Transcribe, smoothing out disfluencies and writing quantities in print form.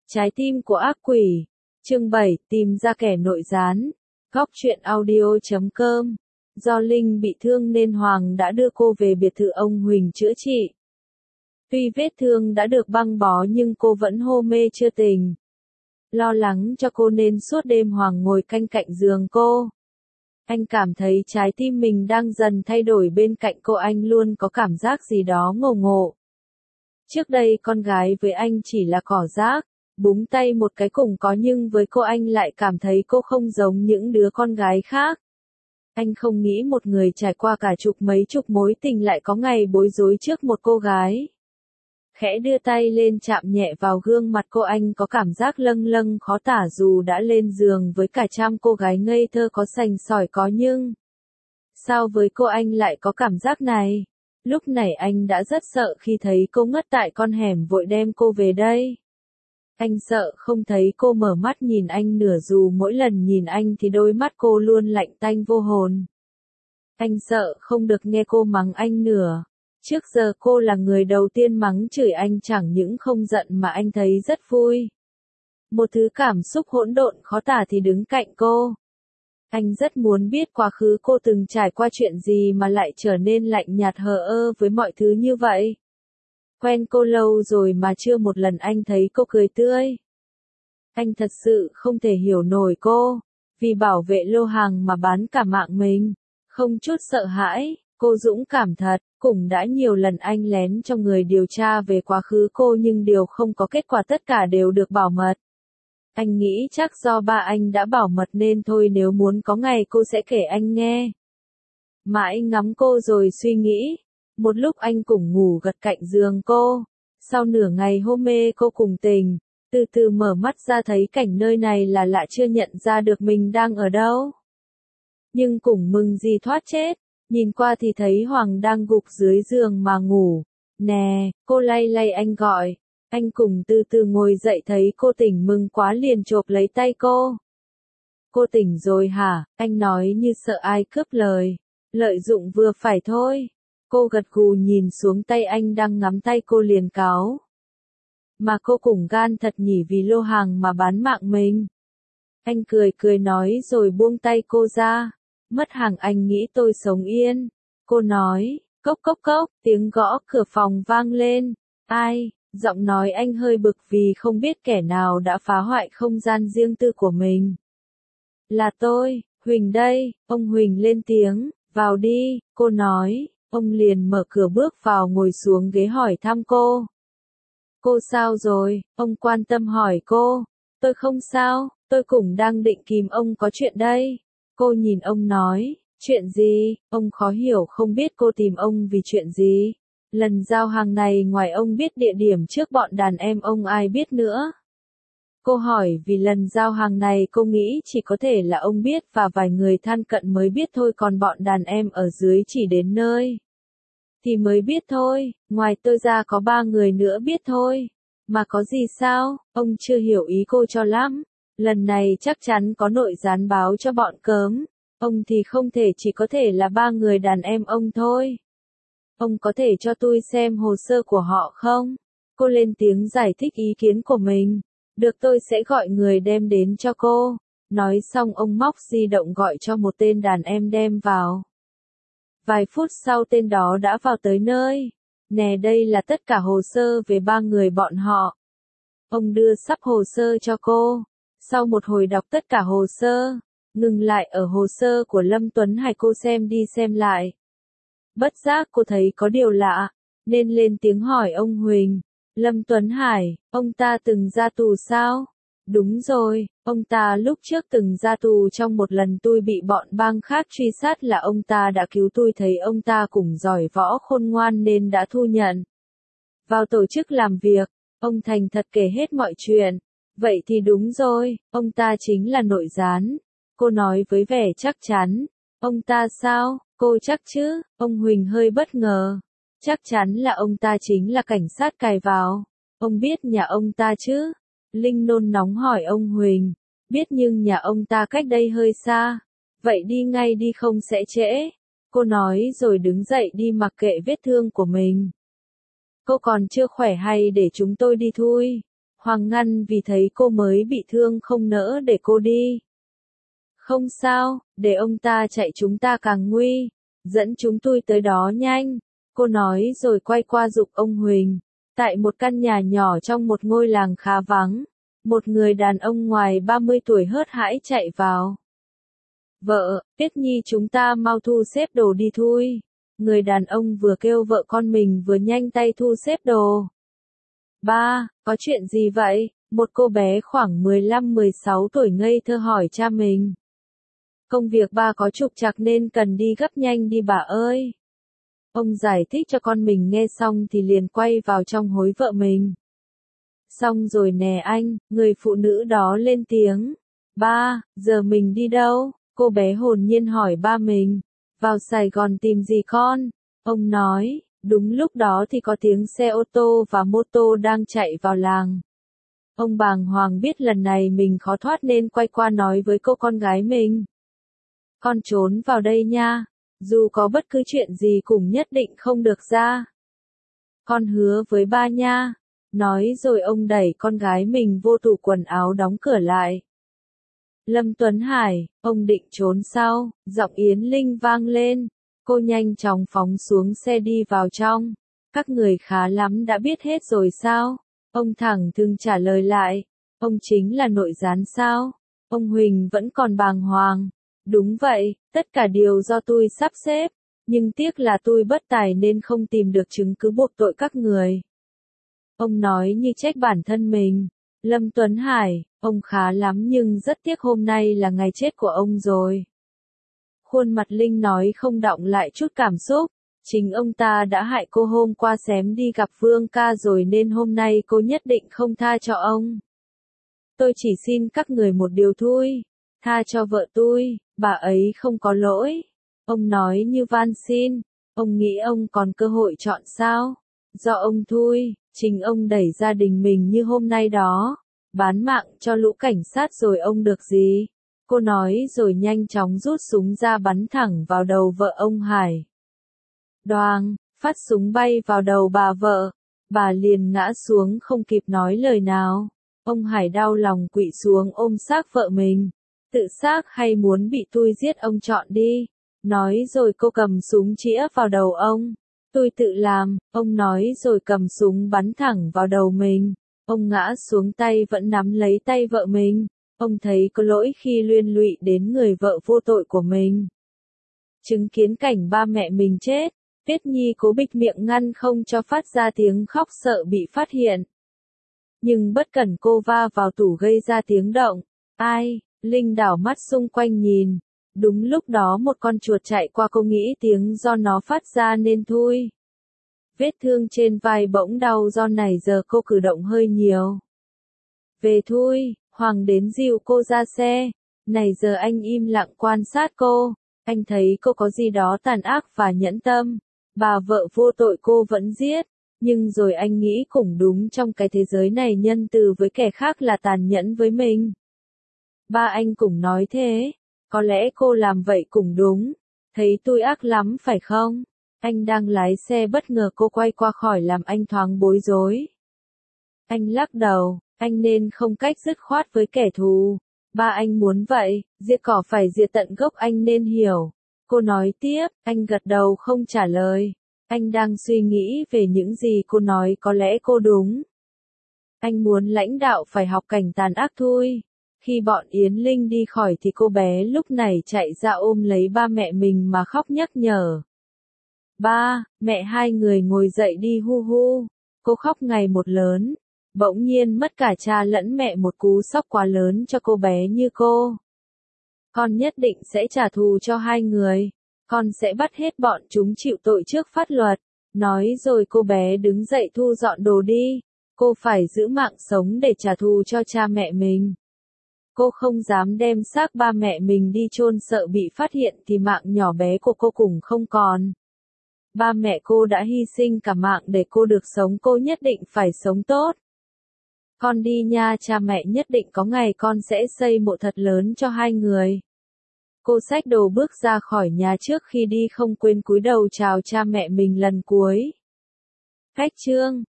Trái tim của ác quỷ. Chương 7, tìm ra kẻ nội gián. Góc truyện audio.com. Do Linh bị thương nên Hoàng đã đưa cô về biệt thự ông Huỳnh chữa trị. Tuy vết thương đã được băng bó nhưng cô vẫn hôn mê chưa tỉnh. Lo lắng cho cô nên suốt đêm Hoàng ngồi canh cạnh giường cô. Anh cảm thấy trái tim mình đang dần thay đổi bên cạnh cô, anh luôn có cảm giác gì đó ngộ ngộ. Trước đây con gái với anh chỉ là cỏ rác, búng tay một cái cùng có, nhưng với cô anh lại cảm thấy cô không giống những đứa con gái khác. Anh không nghĩ một người trải qua cả mấy chục mối tình lại có ngày bối rối trước một cô gái. Khẽ đưa tay lên chạm nhẹ vào gương mặt cô, anh có cảm giác lâng lâng khó tả dù đã lên giường với cả trăm cô gái ngây thơ có sành sỏi có, nhưng sao với cô anh lại có cảm giác này? Lúc này anh đã rất sợ khi thấy cô ngất tại con hẻm, vội đem cô về đây. Anh sợ không thấy cô mở mắt nhìn anh nửa, dù mỗi lần nhìn anh thì đôi mắt cô luôn lạnh tanh vô hồn. Anh sợ không được nghe cô mắng anh nữa. Trước giờ cô là người đầu tiên mắng chửi anh, chẳng những không giận mà anh thấy rất vui. Một thứ cảm xúc hỗn độn khó tả thì đứng cạnh cô. Anh rất muốn biết quá khứ cô từng trải qua chuyện gì mà lại trở nên lạnh nhạt hờ ơ với mọi thứ như vậy. Quen cô lâu rồi mà chưa một lần anh thấy cô cười tươi. Anh thật sự không thể hiểu nổi cô, vì bảo vệ lô hàng mà bán cả mạng mình. Không chút sợ hãi, cô dũng cảm thật. Cũng đã nhiều lần anh lén cho người điều tra về quá khứ cô nhưng đều không có kết quả, tất cả đều được bảo mật. Anh nghĩ chắc do ba anh đã bảo mật nên thôi, nếu muốn có ngày cô sẽ kể anh nghe. Mãi ngắm cô rồi suy nghĩ. Một lúc anh cũng ngủ gật cạnh giường cô. Sau nửa ngày hôn mê cô cùng tỉnh, từ từ mở mắt ra thấy cảnh nơi này là lạ, chưa nhận ra được mình đang ở đâu. Nhưng cũng mừng gì thoát chết. Nhìn qua thì thấy Hoàng đang gục dưới giường mà ngủ. Nè, cô lay lay anh gọi. Anh cùng từ từ ngồi dậy, thấy cô tỉnh mừng quá liền chộp lấy tay cô. Cô tỉnh rồi hả? Anh nói như sợ ai cướp lời. Lợi dụng vừa phải thôi. Cô gật gù nhìn xuống tay anh đang ngắm tay cô liền cáu. Mà cô cũng gan thật nhỉ, vì lô hàng mà bán mạng mình. Anh cười cười nói rồi buông tay cô ra. Mất hàng anh nghĩ tôi sống yên. Cô nói, cốc cốc cốc, tiếng gõ cửa phòng vang lên. Ai? Giọng nói anh hơi bực vì không biết kẻ nào đã phá hoại không gian riêng tư của mình. Là tôi, Huỳnh đây. Ông Huỳnh lên tiếng, vào đi, cô nói. Ông liền mở cửa bước vào, ngồi xuống ghế hỏi thăm cô. Cô sao rồi? Ông quan tâm hỏi cô. Tôi không sao, tôi cũng đang định kìm ông có chuyện đây. Cô nhìn ông nói, chuyện gì? Ông khó hiểu không biết cô tìm ông vì chuyện gì. Lần giao hàng này ngoài ông biết địa điểm trước bọn đàn em ông ai biết nữa. Cô hỏi vì lần giao hàng này cô nghĩ chỉ có thể là ông biết và vài người thân cận mới biết thôi, còn bọn đàn em ở dưới chỉ đến nơi thì mới biết thôi, ngoài tôi ra có 3 người nữa biết thôi. Mà có gì sao? Ông chưa hiểu ý cô cho lắm. Lần này chắc chắn có nội gián báo cho bọn cớm. Ông thì không thể, chỉ có thể là 3 người đàn em ông thôi. Ông có thể cho tôi xem hồ sơ của họ không? Cô lên tiếng giải thích ý kiến của mình. Được, tôi sẽ gọi người đem đến cho cô. Nói xong ông móc di động gọi cho một tên đàn em đem vào. Vài phút sau tên đó đã vào tới nơi. Nè, đây là tất cả hồ sơ về 3 người bọn họ. Ông đưa sắp hồ sơ cho cô. Sau một hồi đọc tất cả hồ sơ, ngừng lại ở hồ sơ của Lâm Tuấn Hải, cô xem đi xem lại. Bất giác cô thấy có điều lạ, nên lên tiếng hỏi ông Huỳnh. Lâm Tuấn Hải, ông ta từng ra tù sao? Đúng rồi, ông ta lúc trước từng ra tù trong một lần tôi bị bọn bang khác truy sát, là ông ta đã cứu tôi, thấy ông ta cũng giỏi võ khôn ngoan nên đã thu nhận vào tổ chức làm việc. Ông thành thật kể hết mọi chuyện. Vậy thì đúng rồi, ông ta chính là nội gián. Cô nói với vẻ chắc chắn. Ông ta sao? Cô chắc chứ? Ông Huỳnh hơi bất ngờ. Chắc chắn là ông ta chính là cảnh sát cài vào. Ông biết nhà ông ta chứ? Linh nôn nóng hỏi ông Huỳnh. Biết, nhưng nhà ông ta cách đây hơi xa. Vậy đi ngay đi không sẽ trễ. Cô nói rồi đứng dậy đi, mặc kệ vết thương của mình. Cô còn chưa khỏe hay để chúng tôi đi thôi? Hoàng ngăn vì thấy cô mới bị thương không nỡ để cô đi. Không sao, để ông ta chạy chúng ta càng nguy. Dẫn chúng tôi tới đó nhanh. Cô nói rồi quay qua giục ông Huỳnh. Tại một căn nhà nhỏ trong một ngôi làng khá vắng, một người đàn ông ngoài 30 tuổi hớt hải chạy vào. Vợ, Tuyết Nhi chúng ta mau thu xếp đồ đi thôi. Người đàn ông vừa kêu vợ con mình vừa nhanh tay thu xếp đồ. Ba, có chuyện gì vậy? Một cô bé khoảng 15-16 tuổi ngây thơ hỏi cha mình. Công việc ba có trục trặc nên cần đi gấp nhanh đi bà ơi. Ông giải thích cho con mình nghe xong thì liền quay vào trong hối vợ mình. Xong rồi nè anh, người phụ nữ đó lên tiếng. Ba, giờ mình đi đâu? Cô bé hồn nhiên hỏi ba mình. Vào Sài Gòn tìm gì con? Ông nói, đúng lúc đó thì có tiếng xe ô tô và mô tô đang chạy vào làng. Ông bàng hoàng biết lần này mình khó thoát nên quay qua nói với cô con gái mình. Con trốn vào đây nha, dù có bất cứ chuyện gì cũng nhất định không được ra. Con hứa với ba nha. Nói rồi ông đẩy con gái mình vô tủ quần áo đóng cửa lại. Lâm Tuấn Hải, ông định trốn sao? Giọng Yến Linh vang lên. Cô nhanh chóng phóng xuống xe đi vào trong. Các người khá lắm đã biết hết rồi sao? Ông thẳng thừng trả lời lại. Ông chính là nội gián sao? Ông Huỳnh vẫn còn bàng hoàng. Đúng vậy, tất cả đều do tôi sắp xếp. Nhưng tiếc là tôi bất tài nên không tìm được chứng cứ buộc tội các người. Ông nói như trách bản thân mình. Lâm Tuấn Hải, ông khá lắm nhưng rất tiếc hôm nay là ngày chết của ông rồi. Khuôn mặt Linh nói không đọng lại chút cảm xúc. Chính ông ta đã hại cô hôm qua xém đi gặp Vương ca rồi nên hôm nay cô nhất định không tha cho ông. Tôi chỉ xin các người một điều thôi. Tha cho vợ tôi, bà ấy không có lỗi. Ông nói như van xin. Ông nghĩ ông còn cơ hội chọn sao? Do ông thôi, chính ông đẩy gia đình mình như hôm nay đó. Bán mạng cho lũ cảnh sát rồi ông được gì? Cô nói rồi nhanh chóng rút súng ra bắn thẳng vào đầu vợ ông Hải. Đoàng, phát súng bay vào đầu bà vợ. Bà liền ngã xuống không kịp nói lời nào. Ông Hải đau lòng quỵ xuống ôm xác vợ mình. Tự xác hay muốn bị tôi giết ông chọn đi. Nói rồi cô cầm súng chĩa vào đầu ông. Tôi tự làm, ông nói rồi cầm súng bắn thẳng vào đầu mình. Ông ngã xuống tay vẫn nắm lấy tay vợ mình. Ông thấy có lỗi khi liên lụy đến người vợ vô tội của mình. Chứng kiến cảnh ba mẹ mình chết, Tuyết Nhi cố bịt miệng ngăn không cho phát ra tiếng khóc sợ bị phát hiện. Nhưng bất cẩn cô va vào tủ gây ra tiếng động. Ai? Linh đảo mắt xung quanh nhìn. Đúng lúc đó một con chuột chạy qua, cô nghĩ tiếng do nó phát ra nên thôi. Vết thương trên vai bỗng đau do này giờ cô cử động hơi nhiều. Về thôi, Hoàng đến dìu cô ra xe. Này giờ anh im lặng quan sát cô. Anh thấy cô có gì đó tàn ác và nhẫn tâm. Bà vợ vô tội cô vẫn giết. Nhưng rồi anh nghĩ cũng đúng, trong cái thế giới này nhân từ với kẻ khác là tàn nhẫn với mình. Ba anh cũng nói thế. Có lẽ cô làm vậy cũng đúng. Thấy tôi ác lắm phải không? Anh đang lái xe bất ngờ cô quay qua khỏi làm anh thoáng bối rối. Anh lắc đầu, anh nên không cách dứt khoát với kẻ thù. Ba anh muốn vậy, diệt cỏ phải diệt tận gốc, anh nên hiểu. Cô nói tiếp, anh gật đầu không trả lời. Anh đang suy nghĩ về những gì cô nói, có lẽ cô đúng. Anh muốn lãnh đạo phải học cảnh tàn ác thôi. Khi bọn Yến Linh đi khỏi thì cô bé lúc này chạy ra ôm lấy ba mẹ mình mà khóc nhắc nhở. Ba, mẹ hai người ngồi dậy đi hu hu. Cô khóc ngày một lớn. Bỗng nhiên mất cả cha lẫn mẹ, một cú sốc quá lớn cho cô bé như cô. Con nhất định sẽ trả thù cho hai người. Con sẽ bắt hết bọn chúng chịu tội trước pháp luật. Nói rồi cô bé đứng dậy thu dọn đồ đi. Cô phải giữ mạng sống để trả thù cho cha mẹ mình. Cô không dám đem xác ba mẹ mình đi chôn, sợ bị phát hiện thì mạng nhỏ bé của cô cũng không còn. Ba mẹ cô đã hy sinh cả mạng để cô được sống, cô nhất định phải sống tốt. Con đi nha, cha mẹ nhất định có ngày con sẽ xây mộ thật lớn cho hai người. Cô xách đồ bước ra khỏi nhà, trước khi đi không quên cúi đầu chào cha mẹ mình lần cuối. Cách chương